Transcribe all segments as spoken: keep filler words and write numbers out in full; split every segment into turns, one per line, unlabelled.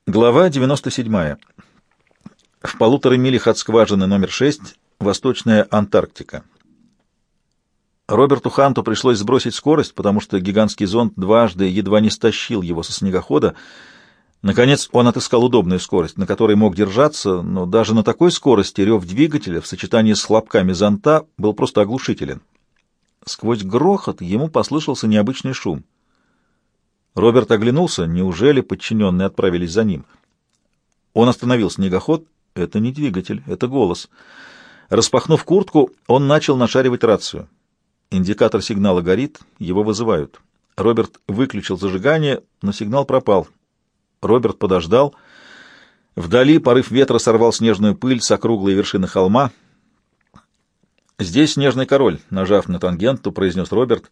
Глава девяносто седьмая. В полутора милях от скважины номер шесть, Восточная Антарктика. Роберту Ханту пришлось сбросить скорость, потому что гигантский зонд дважды едва не стащил его со снегохода. Наконец он отыскал удобную скорость, на которой мог держаться, но даже на такой скорости рев двигателя в сочетании с хлопками зонта был просто оглушителен. Сквозь грохот ему послышался необычный шум. Роберт оглянулся, неужели подчиненные отправились за ним? Он остановил снегоход. Это не двигатель, это голос. Распахнув куртку, он начал нашаривать рацию. Индикатор сигнала горит, его вызывают. Роберт выключил зажигание, но сигнал пропал. Роберт подождал. Вдали порыв ветра сорвал снежную пыль с округлой вершины холма. «Здесь снежный король», — нажав на тангенту, произнес Роберт.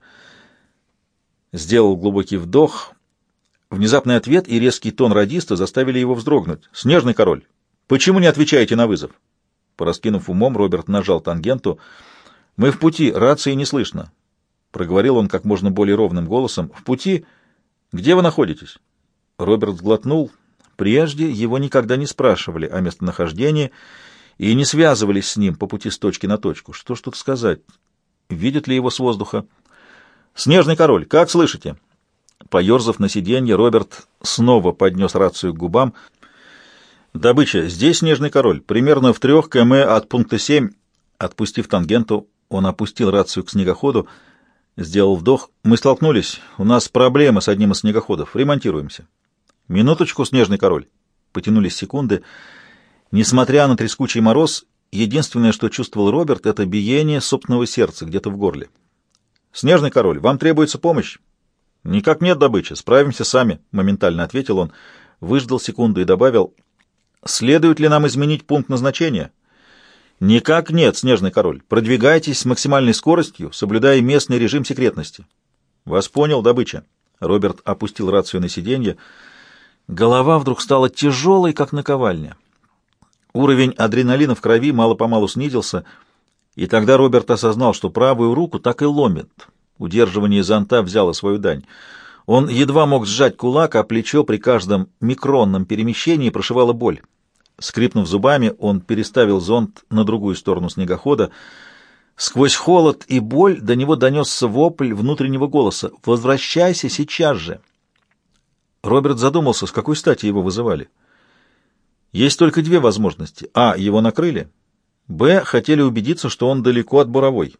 Сделал глубокий вдох. Внезапный ответ и резкий тон радиста заставили его вздрогнуть. «Снежный король, почему не отвечаете на вызов?» Пораскинув умом, Роберт нажал тангенту. «Мы в пути, рации не слышно», — проговорил он как можно более ровным голосом. «В пути? Где вы находитесь?» Роберт сглотнул. Прежде его никогда не спрашивали о местонахождении и не связывались с ним по пути с точки на точку. Что ж тут сказать? Видят ли его с воздуха? «Снежный король, как слышите?» Поерзав на сиденье, Роберт снова поднес рацию к губам. «Добыча, здесь снежный король, примерно в трех километрах от пункта семь». Отпустив тангенту, он опустил рацию к снегоходу, сделал вдох. «Мы столкнулись. У нас проблемы с одним из снегоходов. Ремонтируемся». «Минуточку, снежный король». Потянулись секунды. Несмотря на трескучий мороз, единственное, что чувствовал Роберт, это биение собственного сердца где-то в горле. «Снежный король, вам требуется помощь?» «Никак нет, добычи. Справимся сами», — моментально ответил он, выждал секунду и добавил: «Следует ли нам изменить пункт назначения?» «Никак нет, снежный король. Продвигайтесь с максимальной скоростью, соблюдая местный режим секретности». «Вас понял, добыча». Роберт опустил рацию на сиденье. Голова вдруг стала тяжелой, как наковальня. Уровень адреналина в крови мало-помалу снизился, и тогда Роберт осознал, что правую руку так и ломит. Удерживание зонта взяло свою дань. Он едва мог сжать кулак, а плечо при каждом микронном перемещении прошивала боль. Скрипнув зубами, он переставил зонт на другую сторону снегохода. Сквозь холод и боль до него донесся вопль внутреннего голоса: «Возвращайся сейчас же!» Роберт задумался, с какой стати его вызывали. Есть только две возможности. А. Его накрыли. Б. Хотели убедиться, что он далеко от буровой.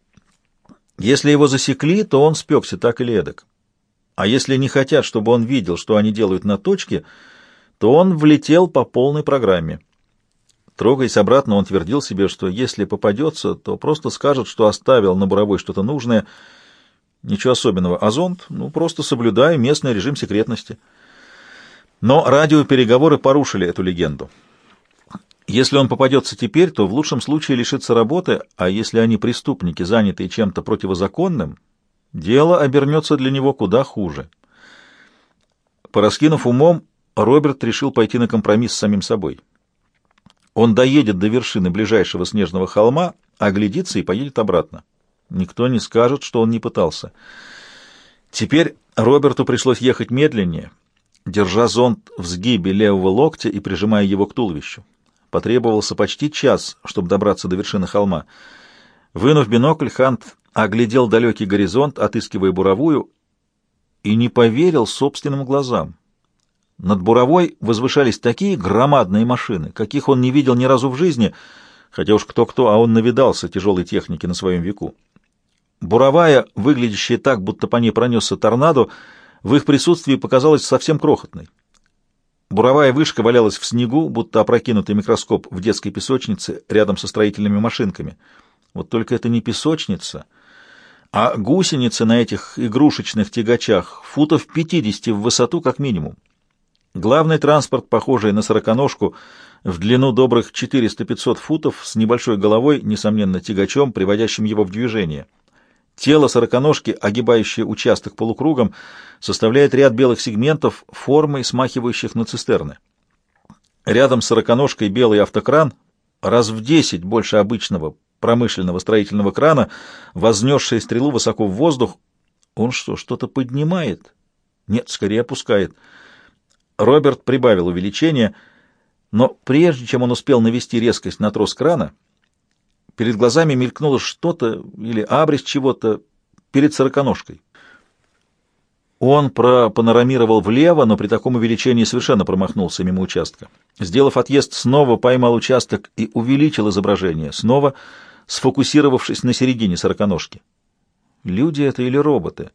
Если его засекли, то он спекся так или эдак. А если не хотят, чтобы он видел, что они делают на точке, то он влетел по полной программе. Трогаясь обратно, он твердил себе, что если попадется, то просто скажет, что оставил на буровой что-то нужное. Ничего особенного. А зонд? Ну, просто соблюдая местный режим секретности. Но радиопереговоры порушили эту легенду. Если он попадется теперь, то в лучшем случае лишится работы, а если они преступники, занятые чем-то противозаконным, дело обернется для него куда хуже. Пораскинув умом, Роберт решил пойти на компромисс с самим собой. Он доедет до вершины ближайшего снежного холма, оглядится и поедет обратно. Никто не скажет, что он не пытался. Теперь Роберту пришлось ехать медленнее, держа зонт в сгибе левого локтя и прижимая его к туловищу. Потребовался почти час, чтобы добраться до вершины холма. Вынув бинокль, Хант оглядел далекий горизонт, отыскивая буровую, и не поверил собственным глазам. Над буровой возвышались такие громадные машины, каких он не видел ни разу в жизни, хотя уж кто-кто, а он навидался тяжелой техники на своем веку. Буровая, выглядящая так, будто по ней пронесся торнадо, в их присутствии показалась совсем крохотной. Буровая вышка валялась в снегу, будто опрокинутый микроскоп в детской песочнице рядом со строительными машинками. Вот только это не песочница, а гусеницы на этих игрушечных тягачах футов пятьдесят в высоту как минимум. Главный транспорт, похожий на сороконожку, в длину добрых четыреста-пятьсот футов, с небольшой головой, несомненно, тягачом, приводящим его в движение. Тело сороконожки, огибающее участок полукругом, составляет ряд белых сегментов, формой смахивающих на цистерны. Рядом с сороконожкой белый автокран, раз в десять больше обычного промышленного строительного крана, вознесший стрелу высоко в воздух. Он что, что-то поднимает? Нет, скорее опускает. Роберт прибавил увеличение, но прежде чем он успел навести резкость на трос крана, перед глазами мелькнуло что-то или абрис чего-то перед сороконожкой. Он пропанорамировал влево, но при таком увеличении совершенно промахнулся мимо участка. Сделав отъезд, снова поймал участок и увеличил изображение, снова сфокусировавшись на середине сороконожки. Люди это или роботы?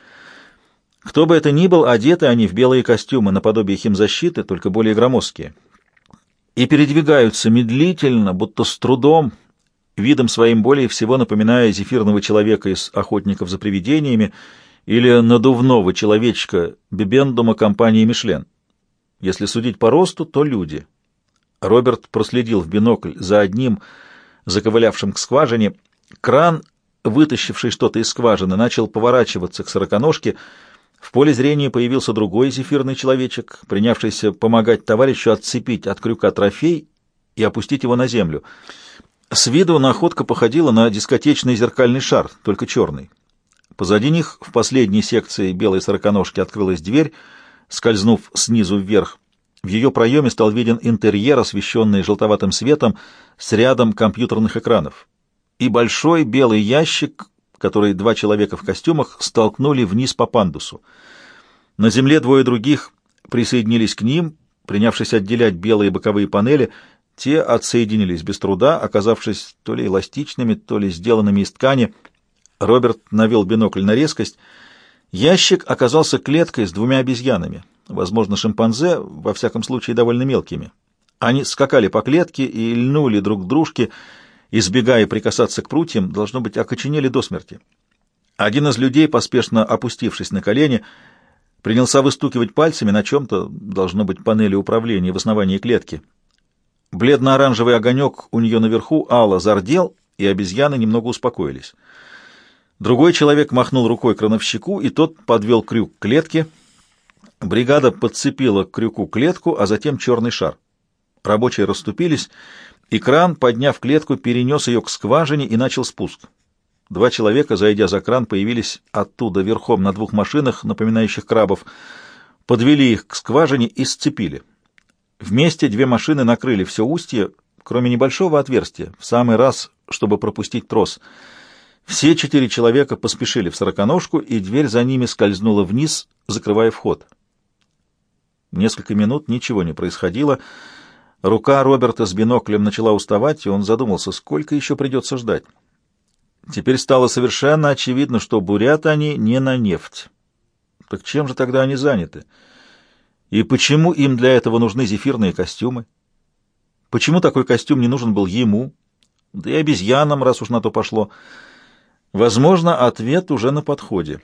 Кто бы это ни был, одеты они в белые костюмы наподобие химзащиты, только более громоздкие. И передвигаются медлительно, будто с трудом, видом своим более всего напоминая зефирного человека из «Охотников за привидениями» или надувного человечка Бибендума компании «Мишлен». Если судить по росту, то люди. Роберт проследил в бинокль за одним, заковылявшим к скважине. Кран, вытащивший что-то из скважины, начал поворачиваться к сороконожке. В поле зрения появился другой зефирный человечек, принявшийся помогать товарищу отцепить от крюка трофей и опустить его на землю. С виду находка походила на дискотечный зеркальный шар, только черный. Позади них в последней секции белой сороконожки открылась дверь, скользнув снизу вверх. В ее проеме стал виден интерьер, освещенный желтоватым светом, с рядом компьютерных экранов. И большой белый ящик, который два человека в костюмах столкнули вниз по пандусу. На земле двое других присоединились к ним, принявшись отделять белые боковые панели. Те отсоединились без труда, оказавшись то ли эластичными, то ли сделанными из ткани. Роберт навел бинокль на резкость. Ящик оказался клеткой с двумя обезьянами, возможно, шимпанзе, во всяком случае, довольно мелкими. Они скакали по клетке и льнули друг к дружке, избегая прикасаться к прутьям, должно быть, окоченели до смерти. Один из людей, поспешно опустившись на колени, принялся выстукивать пальцами на чем-то, должно быть, панели управления в основании клетки. Бледно-оранжевый огонек у нее наверху ало зардел, и обезьяны немного успокоились. Другой человек махнул рукой крановщику, и тот подвел крюк к клетке. Бригада подцепила к крюку клетку, а затем черный шар. Рабочие расступились, и кран, подняв клетку, перенес ее к скважине и начал спуск. Два человека, зайдя за кран, появились оттуда верхом на двух машинах, напоминающих крабов, подвели их к скважине и сцепили. Вместе две машины накрыли все устье, кроме небольшого отверстия, в самый раз, чтобы пропустить трос. Все четыре человека поспешили в сороконожку, и дверь за ними скользнула вниз, закрывая вход. Несколько минут ничего не происходило. Рука Роберта с биноклем начала уставать, и он задумался, сколько еще придется ждать. Теперь стало совершенно очевидно, что бурят они не на нефть. Так чем же тогда они заняты? И почему им для этого нужны зефирные костюмы? Почему такой костюм не нужен был ему? Да и обезьянам, раз уж на то пошло. Возможно, ответ уже на подходе.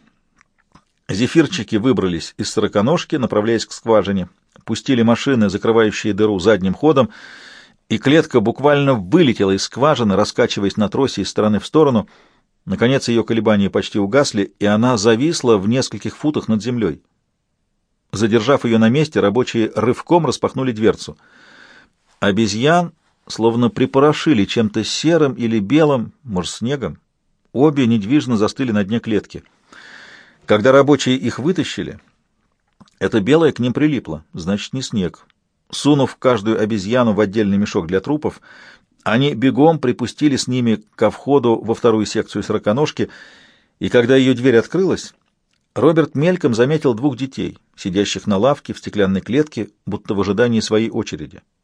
Зефирчики выбрались из сороконожки, направляясь к скважине, пустили машины, закрывающие дыру, задним ходом, и клетка буквально вылетела из скважины, раскачиваясь на тросе из стороны в сторону. Наконец ее колебания почти угасли, и она зависла в нескольких футах над землей. Задержав ее на месте, рабочие рывком распахнули дверцу. Обезьян словно припорошили чем-то серым или белым, может, снегом. Обе недвижно застыли на дне клетки. Когда рабочие их вытащили, это белое к ним прилипло, значит, не снег. Сунув каждую обезьяну в отдельный мешок для трупов, они бегом припустили с ними ко входу во вторую секцию сороконожки, и когда ее дверь открылась, Роберт мельком заметил двух детей, сидящих на лавке в стеклянной клетке, будто в ожидании своей очереди.